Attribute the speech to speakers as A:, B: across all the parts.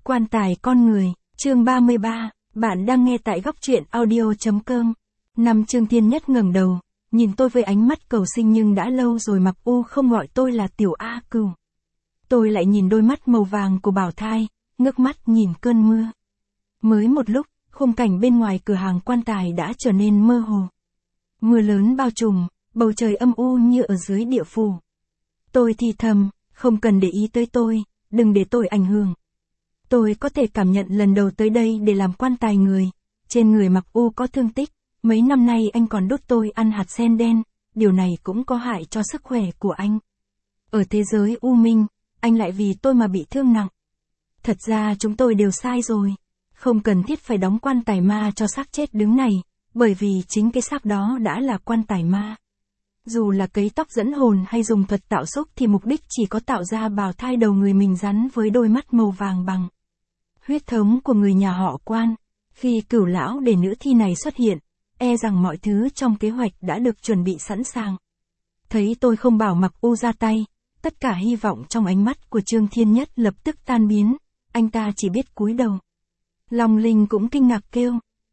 A: Quan tài con người, chương 33, bạn đang nghe tại góc truyện audio.com. Trương Thiên Nhất ngẩng đầu, nhìn tôi với ánh mắt cầu xin nhưng đã lâu rồi Mặc U không gọi tôi là Tiểu A Cửu. Tôi lại nhìn đôi mắt màu vàng của Bảo Thai, ngước mắt nhìn cơn mưa. Mới một lúc, khung cảnh bên ngoài cửa hàng quan tài đã trở nên mơ hồ. Mưa lớn bao trùm, bầu trời âm u như ở dưới địa phủ. Tôi thì thầm, không cần để ý tới tôi, đừng để tôi ảnh hưởng. Tôi có thể cảm nhận lần đầu tới đây để làm quan tài người. Trên người Mặc U có thương tích, mấy năm nay anh còn đốt tôi ăn hạt sen đen, điều này cũng có hại cho sức khỏe của anh. Ở thế giới u minh, anh lại vì tôi mà bị thương nặng. Thật ra chúng tôi đều sai rồi. Không cần thiết phải đóng quan tài ma cho xác chết đứng này, bởi vì chính cái xác đó đã là quan tài ma. Dù là cấy tóc dẫn hồn hay dùng thuật tạo xúc thì mục đích chỉ có tạo ra bào thai đầu người mình rắn với đôi mắt màu vàng bằng huyết thống của người nhà họ Quan. Khi Cửu lão để nữ thi này xuất hiện, e rằng mọi thứ trong kế hoạch đã được chuẩn bị sẵn sàng. Thấy tôi không bảo Mặc U ra tay, tất cả hy vọng trong ánh mắt của Trương Thiên Nhất lập tức tan biến, anh ta chỉ biết cúi đầu. Long Linh cũng kinh ngạc kêu,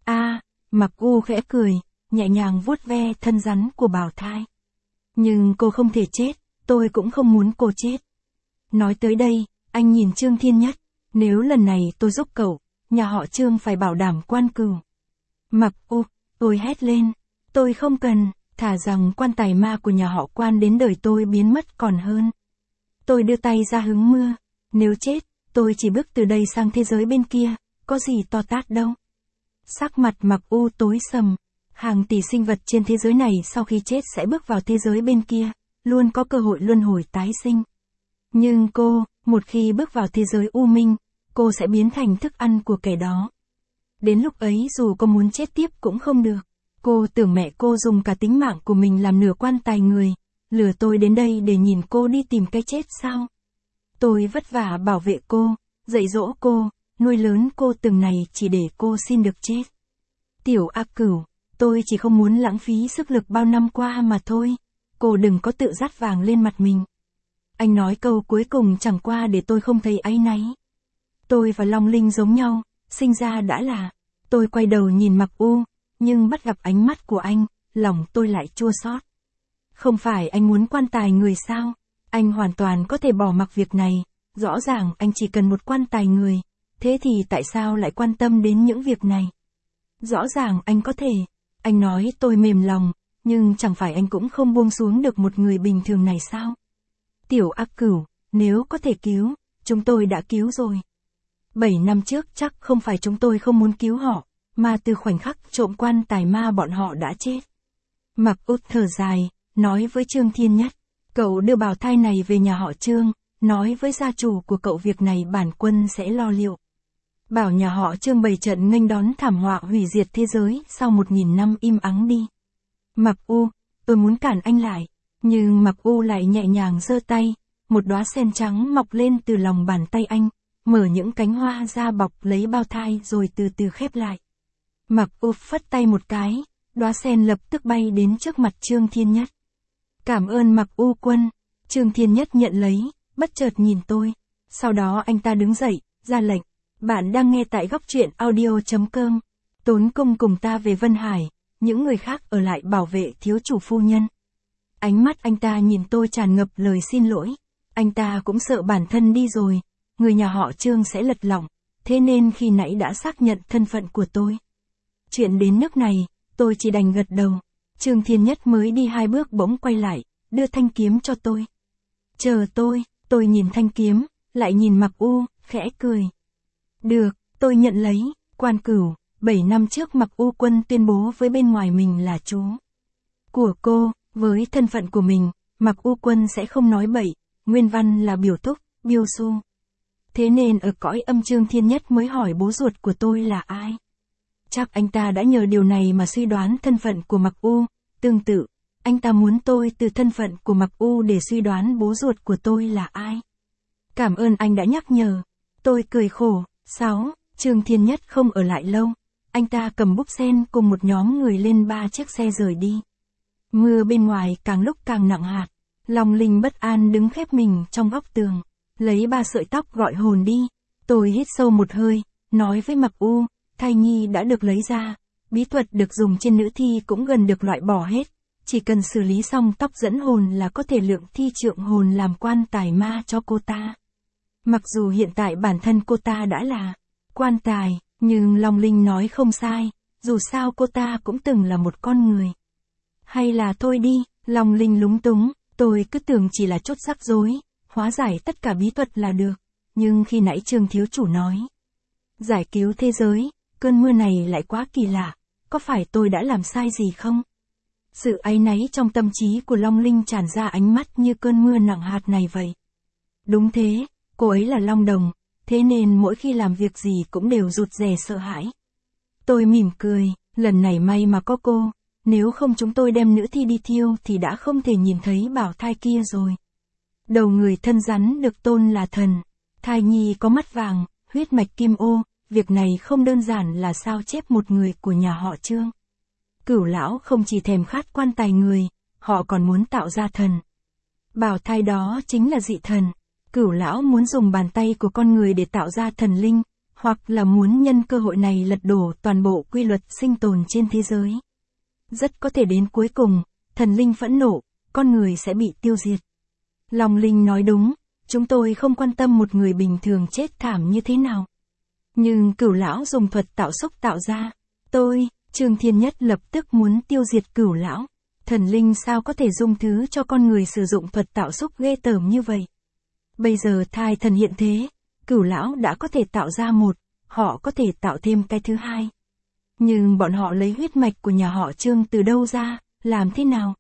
A: Mặc U khẽ cười, nhẹ nhàng vuốt ve thân rắn của bào thai. Nhưng cô không thể chết, tôi cũng không muốn cô chết. Nói tới đây, anh nhìn Trương Thiên Nhất, nếu lần này tôi giúp cậu, nhà họ Trương phải bảo đảm Quan Cửu. Mặc U, tôi hét lên, tôi không cần, thà rằng quan tài ma của nhà họ Quan đến đời tôi biến mất còn hơn. Tôi đưa tay ra hứng mưa, nếu chết, tôi chỉ bước từ đây sang thế giới bên kia, có gì to tát đâu. Sắc mặt Mặc U tối sầm, hàng tỷ sinh vật trên thế giới này sau khi chết sẽ bước vào thế giới bên kia, luôn có cơ hội luân hồi tái sinh. Nhưng cô, một khi bước vào thế giới u minh, cô sẽ biến thành thức ăn của kẻ đó. Đến lúc ấy dù cô muốn chết tiếp cũng không được. Cô tưởng mẹ cô dùng cả tính mạng của mình làm nửa quan tài người, lừa tôi đến đây để nhìn cô đi tìm cái chết sao? Tôi vất vả bảo vệ cô, dạy dỗ cô, nuôi lớn cô từng này chỉ để cô xin được chết. Tiểu A Cửu, tôi chỉ không muốn lãng phí sức lực bao năm qua mà thôi. Cô đừng có tự dát vàng lên mặt mình. Anh nói câu cuối cùng chẳng qua để tôi không thấy áy náy. Tôi và Long Linh giống nhau, sinh ra đã là. Tôi quay đầu nhìn Mặc U, nhưng bắt gặp ánh mắt của anh, lòng tôi lại chua xót. Không phải anh muốn quan tài người sao? Anh hoàn toàn có thể bỏ mặc việc này, rõ ràng anh chỉ cần một quan tài người, thế thì tại sao lại quan tâm đến những việc này? Rõ ràng anh có thể. Anh nói tôi mềm lòng, nhưng chẳng phải anh cũng không buông xuống được một người bình thường này sao? Tiểu A Cửu, nếu có thể cứu, chúng tôi đã cứu rồi. 7 năm trước chắc không phải chúng tôi không muốn cứu họ, mà từ khoảnh khắc trộm quan tài ma bọn họ đã chết. Mặc U thở dài, nói với Trương Thiên Nhất, cậu đưa bào thai này về nhà họ Trương, nói với gia chủ của cậu việc này bản quân sẽ lo liệu. Bảo nhà họ Trương bày trận nghênh đón thảm họa hủy diệt thế giới sau 1000 năm im ắng đi. Mặc U, tôi muốn cản anh lại, nhưng Mặc U lại nhẹ nhàng giơ tay, một đóa sen trắng mọc lên từ lòng bàn tay anh, mở những cánh hoa ra bọc lấy bao thai rồi từ từ khép lại. Mặc U phất tay một cái, đóa sen lập tức bay đến trước mặt Trương Thiên Nhất. Cảm ơn Mặc U quân. Trương Thiên Nhất nhận lấy, bất chợt nhìn tôi. Sau đó anh ta đứng dậy, ra lệnh. Bạn đang nghe tại góc truyện audio.com. Tốn công cùng ta về Vân Hải, những người khác ở lại bảo vệ thiếu chủ phu nhân. Ánh mắt anh ta nhìn tôi tràn ngập lời xin lỗi. Anh ta cũng sợ bản thân đi rồi, người nhà họ Trương sẽ lật lọng, thế nên khi nãy đã xác nhận thân phận của tôi. Chuyện đến nước này, tôi chỉ đành gật đầu. Trương Thiên Nhất mới đi 2 bước bỗng quay lại, đưa thanh kiếm cho tôi. Chờ tôi nhìn thanh kiếm, lại nhìn Mặc U, khẽ cười. Được, tôi nhận lấy. Quan Cửu, 7 năm trước Mặc U quân tuyên bố với bên ngoài mình là chú của cô, với thân phận của mình, Mặc U quân sẽ không nói bậy, nguyên văn là biểu thúc, Biêu Su. Thế nên ở cõi âm Trương Thiên Nhất mới hỏi bố ruột của tôi là ai. Chắc anh ta đã nhờ điều này mà suy đoán thân phận của Mặc U, tương tự, anh ta muốn tôi từ thân phận của Mặc U để suy đoán bố ruột của tôi là ai. Cảm ơn anh đã nhắc nhở. Tôi cười khổ. 6. Trương Thiên Nhất không ở lại lâu, anh ta cầm búp sen cùng một nhóm người lên 3 chiếc xe rời đi. Mưa bên ngoài càng lúc càng nặng hạt, Long Linh bất an đứng khép mình trong góc tường, lấy 3 sợi tóc gọi hồn đi. Tôi hít sâu một hơi, nói với Mặc U, thai nhi đã được lấy ra, bí thuật được dùng trên nữ thi cũng gần được loại bỏ hết, chỉ cần xử lý xong tóc dẫn hồn là có thể lượng thi trượng hồn làm quan tài ma cho cô ta. Mặc dù hiện tại bản thân cô ta đã là quan tài, nhưng Long Linh nói không sai, dù sao cô ta cũng từng là một con người. Hay là thôi đi, Long Linh lúng túng, tôi cứ tưởng chỉ là chốt rắc rối, hóa giải tất cả bí thuật là được, nhưng khi nãy Trương thiếu chủ nói giải cứu thế giới, cơn mưa này lại quá kỳ lạ, có phải tôi đã làm sai gì không? Sự áy náy trong tâm trí của Long Linh tràn ra ánh mắt như cơn mưa nặng hạt này vậy. Đúng thế, cô ấy là Long Đồng, thế nên mỗi khi làm việc gì cũng đều rụt rè sợ hãi. Tôi mỉm cười, lần này may mà có cô, nếu không chúng tôi đem nữ thi đi thiêu thì đã không thể nhìn thấy bảo thai kia rồi. Đầu người thân rắn được tôn là thần, thai nhi có mắt vàng, huyết mạch kim ô, việc này không đơn giản là sao chép một người của nhà họ Trương. Cửu lão không chỉ thèm khát quan tài người, họ còn muốn tạo ra thần. Bảo thai đó chính là dị thần. Cửu lão muốn dùng bàn tay của con người để tạo ra thần linh, hoặc là muốn nhân cơ hội này lật đổ toàn bộ quy luật sinh tồn trên thế giới. Rất có thể đến cuối cùng, thần linh phẫn nộ, con người sẽ bị tiêu diệt. Long Linh nói đúng, chúng tôi không quan tâm một người bình thường chết thảm như thế nào. Nhưng Cửu lão dùng thuật tạo xúc tạo ra, Trương Thiên Nhất lập tức muốn tiêu diệt Cửu lão. Thần linh sao có thể dung thứ cho con người sử dụng thuật tạo xúc ghê tởm như vậy. Bây giờ thai thần hiện thế, Cửu lão đã có thể tạo ra một, họ có thể tạo thêm cái thứ hai. Nhưng bọn họ lấy huyết mạch của nhà họ Trương từ đâu ra, làm thế nào?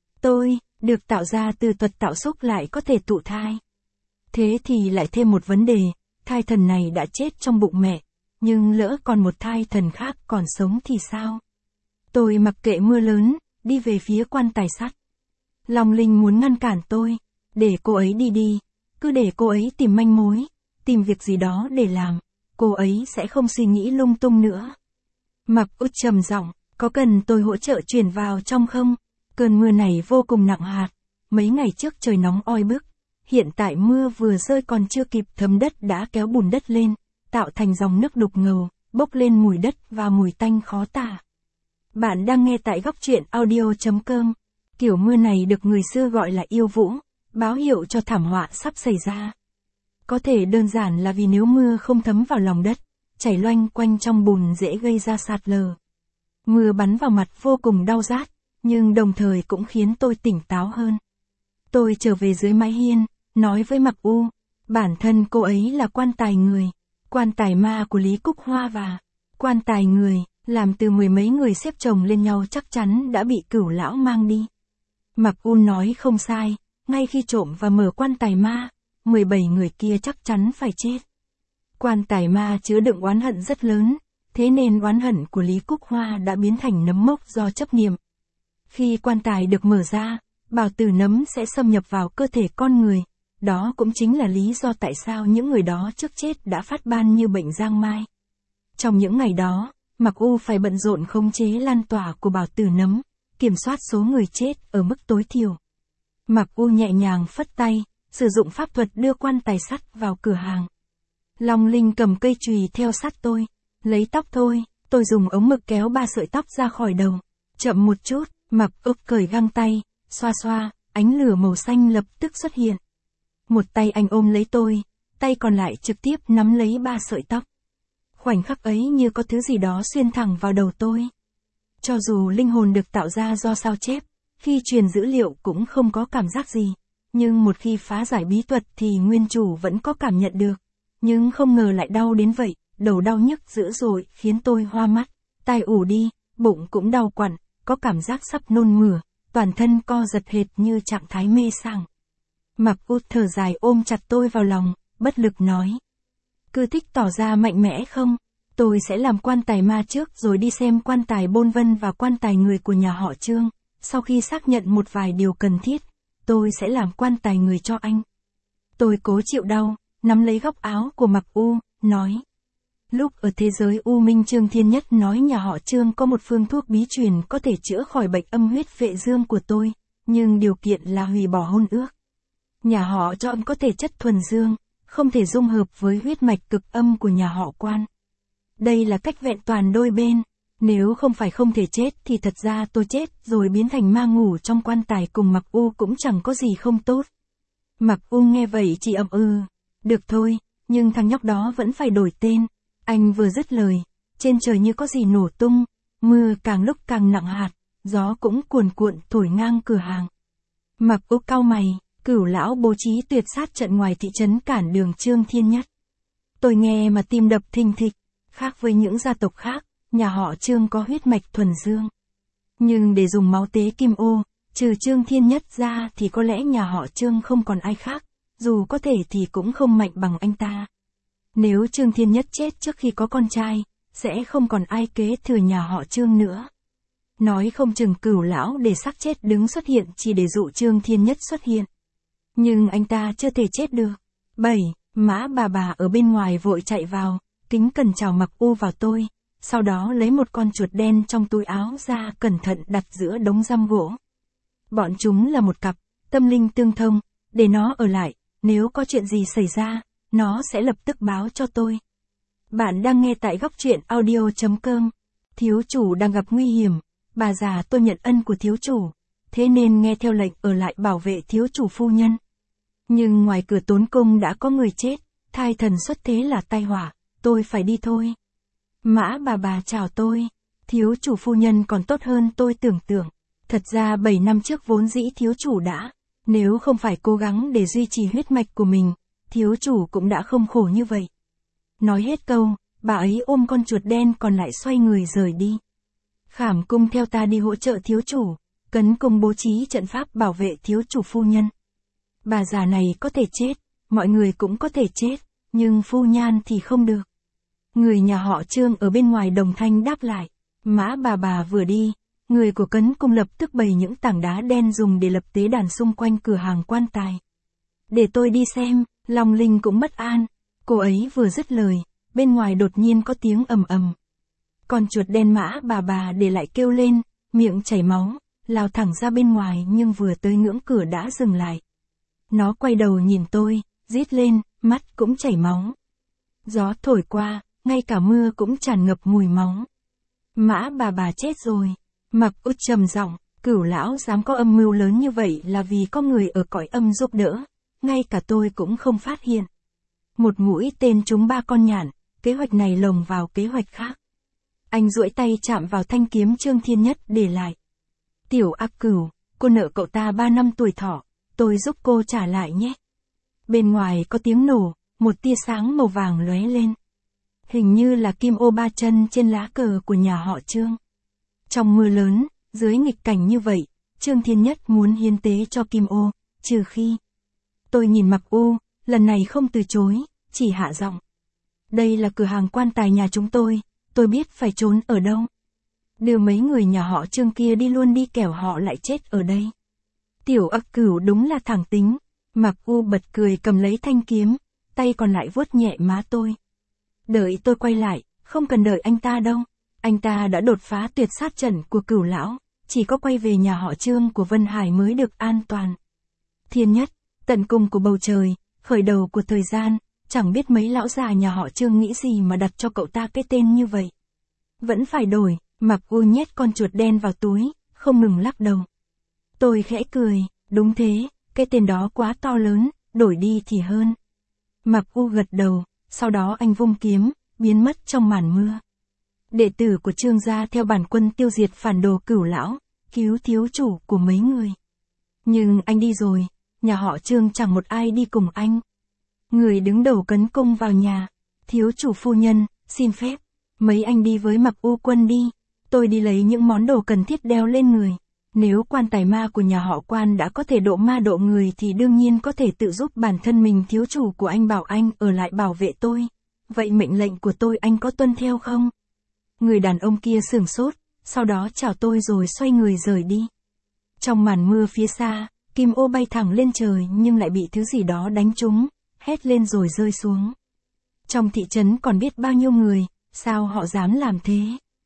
A: Được tạo ra từ thuật tạo xúc lại có thể tụ thai. Thế thì lại thêm một vấn đề, thai thần này đã chết trong bụng mẹ, nhưng lỡ còn một thai thần khác còn sống thì sao? Tôi mặc kệ mưa lớn, đi về phía quan tài sắt. Long Linh muốn ngăn cản tôi, để cô ấy đi, cứ để cô ấy tìm manh mối, tìm việc gì đó để làm, cô ấy sẽ không suy nghĩ lung tung nữa. Mặc Út trầm giọng, có cần tôi hỗ trợ chuyển vào trong không? Cơn mưa này vô cùng nặng hạt, mấy ngày trước trời nóng oi bức, hiện tại mưa vừa rơi còn chưa kịp thấm đất đã kéo bùn đất lên, tạo thành dòng nước đục ngầu, bốc lên mùi đất và mùi tanh khó tả. Bạn đang nghe tại góc truyện audio.com. Kiểu mưa này được người xưa gọi là yêu vũ, báo hiệu cho thảm họa sắp xảy ra. Có thể đơn giản là vì nếu mưa không thấm vào lòng đất, chảy loanh quanh trong bùn dễ gây ra sạt lở. Mưa bắn vào mặt vô cùng đau rát, nhưng đồng thời cũng khiến tôi tỉnh táo hơn. Tôi trở về dưới mái hiên, nói với Mặc U, bản thân cô ấy là quan tài người, quan tài ma của Lý Cúc Hoa và quan tài người, làm từ mười mấy người xếp chồng lên nhau chắc chắn đã bị Cửu lão mang đi. Mặc U nói không sai, ngay khi trộm và mở quan tài ma, 17 người kia chắc chắn phải chết. Quan tài ma chứa đựng oán hận rất lớn, thế nên oán hận của Lý Cúc Hoa đã biến thành nấm mốc do chấp niệm. Khi quan tài được mở ra, bào tử nấm sẽ xâm nhập vào cơ thể con người, đó cũng chính là lý do tại sao những người đó trước chết đã phát ban như bệnh giang mai. Trong những ngày đó, Mặc U phải bận rộn khống chế lan tỏa của bào tử nấm, kiểm soát số người chết ở mức tối thiểu. Mặc U nhẹ nhàng phất tay, sử dụng pháp thuật đưa quan tài sắt vào cửa hàng. Long Linh cầm cây chùy theo sát tôi, lấy tóc thôi, tôi dùng ống mực kéo 3 sợi tóc ra khỏi đầu. Chậm một chút, Mặc U cởi găng tay, xoa xoa, ánh lửa màu xanh lập tức xuất hiện. Một tay anh ôm lấy tôi, tay còn lại trực tiếp nắm lấy 3 sợi tóc. Khoảnh khắc ấy như có thứ gì đó xuyên thẳng vào đầu tôi. Cho dù linh hồn được tạo ra do sao chép, khi truyền dữ liệu cũng không có cảm giác gì, nhưng một khi phá giải bí thuật thì nguyên chủ vẫn có cảm nhận được. Nhưng không ngờ lại đau đến vậy, đầu đau nhức dữ dội khiến tôi hoa mắt, tai ù đi, bụng cũng đau quặn, có cảm giác sắp nôn mửa, toàn thân co giật hệt như trạng thái mê sảng. Mặc Út thở dài ôm chặt tôi vào lòng, bất lực nói. Cứ thích tỏ ra mạnh mẽ không? Tôi sẽ làm quan tài ma trước rồi đi xem quan tài Bôn Vân và quan tài người của nhà họ Trương. Sau khi xác nhận một vài điều cần thiết, tôi sẽ làm quan tài người cho anh. Tôi cố chịu đau, nắm lấy góc áo của Mặc U, nói. Lúc ở thế giới U Minh Trương Thiên Nhất nói nhà họ Trương có một phương thuốc bí truyền có thể chữa khỏi bệnh âm huyết vệ dương của tôi, nhưng điều kiện là hủy bỏ hôn ước. Nhà họ cho có thể chất thuần dương, không thể dung hợp với huyết mạch cực âm của nhà họ Quan. Đây là cách vẹn toàn đôi bên. Nếu không phải không thể chết thì thật ra tôi chết rồi biến thành ma ngủ trong quan tài cùng Mặc U cũng chẳng có gì không tốt. Mặc U nghe vậy chỉ ậm ừ. Được thôi, nhưng thằng nhóc đó vẫn phải đổi tên. Anh vừa dứt lời, trên trời như có gì nổ tung, mưa càng lúc càng nặng hạt, gió cũng cuồn cuộn thổi ngang cửa hàng. Mặc U cau mày, Cửu lão bố trí tuyệt sát trận ngoài thị trấn cản đường Trương Thiên Nhất. Tôi nghe mà tim đập thình thịch, khác với những gia tộc khác, nhà họ Trương có huyết mạch thuần dương. Nhưng để dùng máu tế kim ô, trừ Trương Thiên Nhất ra thì có lẽ nhà họ Trương không còn ai khác, dù có thể thì cũng không mạnh bằng anh ta. Nếu Trương Thiên Nhất chết trước khi có con trai, sẽ không còn ai kế thừa nhà họ Trương nữa. Nói không chừng Cửu lão để xác chết đứng xuất hiện chỉ để dụ Trương Thiên Nhất xuất hiện. Nhưng anh ta chưa thể chết được. 7. Mã bà ở bên ngoài vội chạy vào, kính cẩn chào Mặc U vào tôi, sau đó lấy một con chuột đen trong túi áo ra cẩn thận đặt giữa đống răm gỗ. Bọn chúng là một cặp, tâm linh tương thông, để nó ở lại, nếu có chuyện gì xảy ra, nó sẽ lập tức báo cho tôi. Bạn đang nghe tại góc truyện audio.com. Thiếu chủ đang gặp nguy hiểm, bà già tôi nhận ân của thiếu chủ, thế nên nghe theo lệnh ở lại bảo vệ thiếu chủ phu nhân. Nhưng ngoài cửa Tốn Cung đã có người chết, thai thần xuất thế là tai họa, tôi phải đi thôi. Mã bà chào tôi, thiếu chủ phu nhân còn tốt hơn tôi tưởng tượng. Thật ra 7 năm trước vốn dĩ thiếu chủ đã, nếu không phải cố gắng để duy trì huyết mạch của mình, thiếu chủ cũng đã không khổ như vậy. Nói hết câu, bà ấy ôm con chuột đen còn lại xoay người rời đi. Khảm cung theo ta đi hỗ trợ thiếu chủ, Cấn cung bố trí trận pháp bảo vệ thiếu chủ phu nhân. Bà già này có thể chết, mọi người cũng có thể chết, nhưng phu nhan thì không được. Người nhà họ Trương ở bên ngoài đồng thanh đáp lại. Mã bà vừa đi, người của Cấn cung lập tức bày những tảng đá đen dùng để lập tế đàn xung quanh cửa hàng quan tài. Để tôi đi xem, Long Linh cũng bất an. Cô ấy vừa dứt lời, bên ngoài đột nhiên có tiếng ầm ầm. Con chuột đen Mã bà để lại kêu lên, miệng chảy máu, lao thẳng ra bên ngoài nhưng vừa tới ngưỡng cửa đã dừng lại. Nó quay đầu nhìn tôi, rít lên, mắt cũng chảy máu. Gió thổi qua, ngay cả mưa cũng tràn ngập mùi máu. Mã bà chết rồi. Mặc U trầm giọng, Cửu lão dám có âm mưu lớn như vậy là vì có người ở cõi âm giúp đỡ, ngay cả tôi cũng không phát hiện. Một mũi tên trúng 3 con nhạn, kế hoạch này lồng vào kế hoạch khác. Anh duỗi tay chạm vào thanh kiếm Trương Thiên Nhất để lại. Tiểu ác Cửu, cô nợ cậu ta 3 năm tuổi thọ, tôi giúp cô trả lại nhé. Bên ngoài có tiếng nổ, một tia sáng màu vàng lóe lên. Hình như là kim ô 3 chân trên lá cờ của nhà họ Trương. Trong mưa lớn, dưới nghịch cảnh như vậy, Trương Thiên Nhất muốn hiến tế cho kim ô, trừ khi. Tôi nhìn Mặc U, lần này không từ chối, chỉ hạ giọng. Đây là cửa hàng quan tài nhà chúng tôi biết phải trốn ở đâu. Đưa mấy người nhà họ Trương kia đi luôn đi kẻo họ lại chết ở đây. Tiểu ác Cửu đúng là thẳng tính. Mặc U bật cười cầm lấy thanh kiếm, tay còn lại vuốt nhẹ má tôi. Đợi tôi quay lại, không cần đợi anh ta đâu. Anh ta đã đột phá tuyệt sát trận của Cửu lão, chỉ có quay về nhà họ Trương của Vân Hải mới được an toàn. Thiên Nhất, tận cùng của bầu trời, khởi đầu của thời gian, chẳng biết mấy lão già nhà họ Trương nghĩ gì mà đặt cho cậu ta cái tên như vậy. Vẫn phải đổi. Mặc U nhét con chuột đen vào túi, không ngừng lắc đầu. Tôi khẽ cười, đúng thế, cái tên đó quá to lớn, đổi đi thì hơn. Mặc U gật đầu, sau đó anh vung kiếm, biến mất trong màn mưa. Đệ tử của Trương gia theo bản quân tiêu diệt phản đồ Cửu lão, cứu thiếu chủ của mấy người. Nhưng anh đi rồi, nhà họ Trương chẳng một ai đi cùng anh. Người đứng đầu Cấn cung vào nhà, thiếu chủ phu nhân, xin phép, mấy anh đi với Mặc U quân đi. Tôi đi lấy những món đồ cần thiết đeo lên người. Nếu quan tài ma của nhà họ Quan đã có thể độ ma độ người thì đương nhiên có thể tự giúp bản thân mình. Thiếu chủ của anh bảo anh ở lại bảo vệ tôi. Vậy mệnh lệnh của tôi anh có tuân theo không? Người đàn ông kia sửng sốt, sau đó chào tôi rồi xoay người rời đi. Trong màn mưa phía xa, kim ô bay thẳng lên trời nhưng lại bị thứ gì đó đánh trúng, hét lên rồi rơi xuống. Trong thị trấn còn biết bao nhiêu người, sao họ dám làm thế?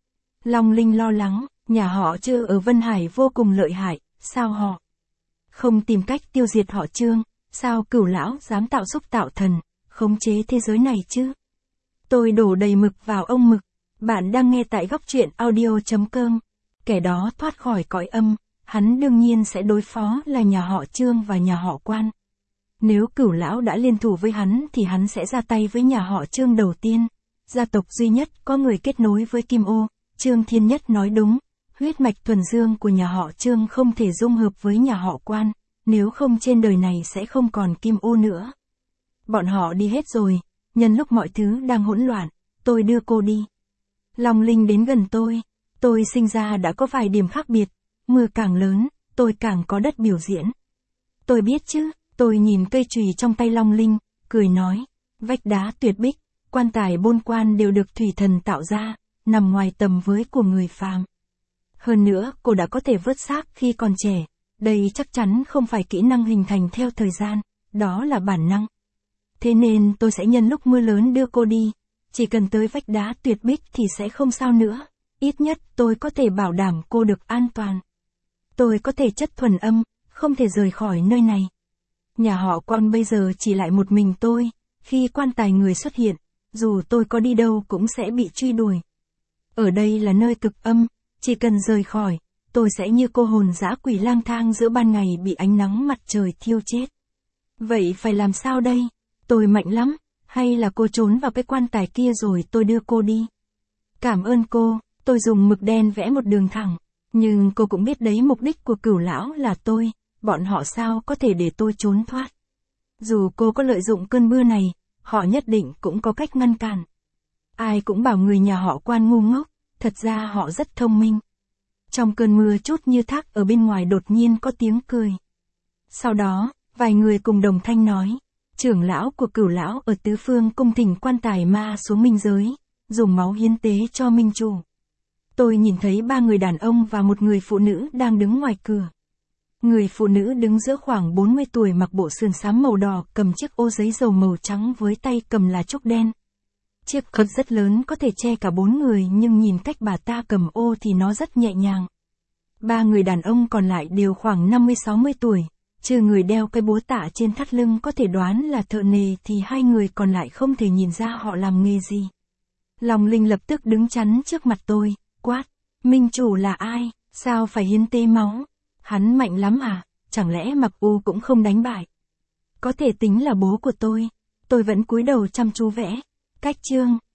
A: Long Linh lo lắng, nhà họ Trương ở Vân Hải vô cùng lợi hại, sao họ không tìm cách tiêu diệt họ Trương, sao Cửu lão dám tạo xúc tạo thần, khống chế thế giới này chứ. Tôi đổ đầy mực vào ông mực. Bạn đang nghe tại góc truyện audio.com. Kẻ đó thoát khỏi cõi âm, hắn đương nhiên sẽ đối phó là nhà họ Trương và nhà họ Quan. Nếu Cửu lão đã liên thủ với hắn thì hắn sẽ ra tay với nhà họ Trương đầu tiên. Gia tộc duy nhất có người kết nối với Kim Ô, Trương Thiên Nhất nói đúng, huyết mạch thuần dương của nhà họ Trương không thể dung hợp với nhà họ Quan, nếu không trên đời này sẽ không còn Kim Ô nữa. Bọn họ đi hết rồi, nhân lúc mọi thứ đang hỗn loạn, tôi đưa cô đi. Long Linh đến gần tôi sinh ra đã có vài điểm khác biệt, mưa càng lớn, tôi càng có đất biểu diễn. Tôi biết chứ, tôi nhìn cây chùy trong tay Long Linh, cười nói, vách đá tuyệt bích, quan tài bôn quan đều được thủy thần tạo ra, nằm ngoài tầm với của người phàm. Hơn nữa, cô đã có thể vớt xác khi còn trẻ, đây chắc chắn không phải kỹ năng hình thành theo thời gian, đó là bản năng. Thế nên tôi sẽ nhân lúc mưa lớn đưa cô đi, chỉ cần tới vách đá tuyệt bích thì sẽ không sao nữa, ít nhất tôi có thể bảo đảm cô được an toàn. Tôi có thể chất thuần âm, không thể rời khỏi nơi này. Nhà họ Quan bây giờ chỉ lại một mình tôi, khi quan tài người xuất hiện, dù tôi có đi đâu cũng sẽ bị truy đuổi. Ở đây là nơi cực âm, chỉ cần rời khỏi, tôi sẽ như cô hồn dã quỷ lang thang giữa ban ngày bị ánh nắng mặt trời thiêu chết. Vậy phải làm sao đây? Tôi mạnh lắm, hay là cô trốn vào cái quan tài kia rồi tôi đưa cô đi? Cảm ơn cô, tôi dùng mực đen vẽ một đường thẳng, nhưng cô cũng biết đấy, mục đích của Cửu lão là tôi, bọn họ sao có thể để tôi trốn thoát. Dù cô có lợi dụng cơn mưa này, họ nhất định cũng có cách ngăn cản. Ai cũng bảo người nhà họ Quan ngu ngốc, thật ra họ rất thông minh. Trong cơn mưa chút như thác ở bên ngoài đột nhiên có tiếng cười. Sau đó, vài người cùng đồng thanh nói, trưởng lão của Cửu lão ở tứ phương cung thỉnh quan tài ma xuống minh giới, dùng máu hiến tế cho minh chủ. Tôi nhìn thấy 3 người đàn ông và một người phụ nữ đang đứng ngoài cửa. Người phụ nữ đứng giữa khoảng 40 tuổi mặc bộ sườn xám màu đỏ, cầm chiếc ô giấy dầu màu trắng với tay cầm là trúc đen. Chiếc cân rất lớn có thể che cả 4 người, nhưng nhìn cách bà ta cầm ô thì nó rất nhẹ nhàng. 3 người đàn ông còn lại đều khoảng 50-60 tuổi, trừ người đeo cái búa tạ trên thắt lưng có thể đoán là thợ nề thì 2 người còn lại không thể nhìn ra họ làm nghề gì. Long Linh lập tức đứng chắn trước mặt tôi, quát, minh chủ là ai, sao phải hiến tế máu? Hắn mạnh lắm à, chẳng lẽ Mặc U cũng không đánh bại? Có thể tính là bố của tôi vẫn cúi đầu chăm chú vẽ. Cách chương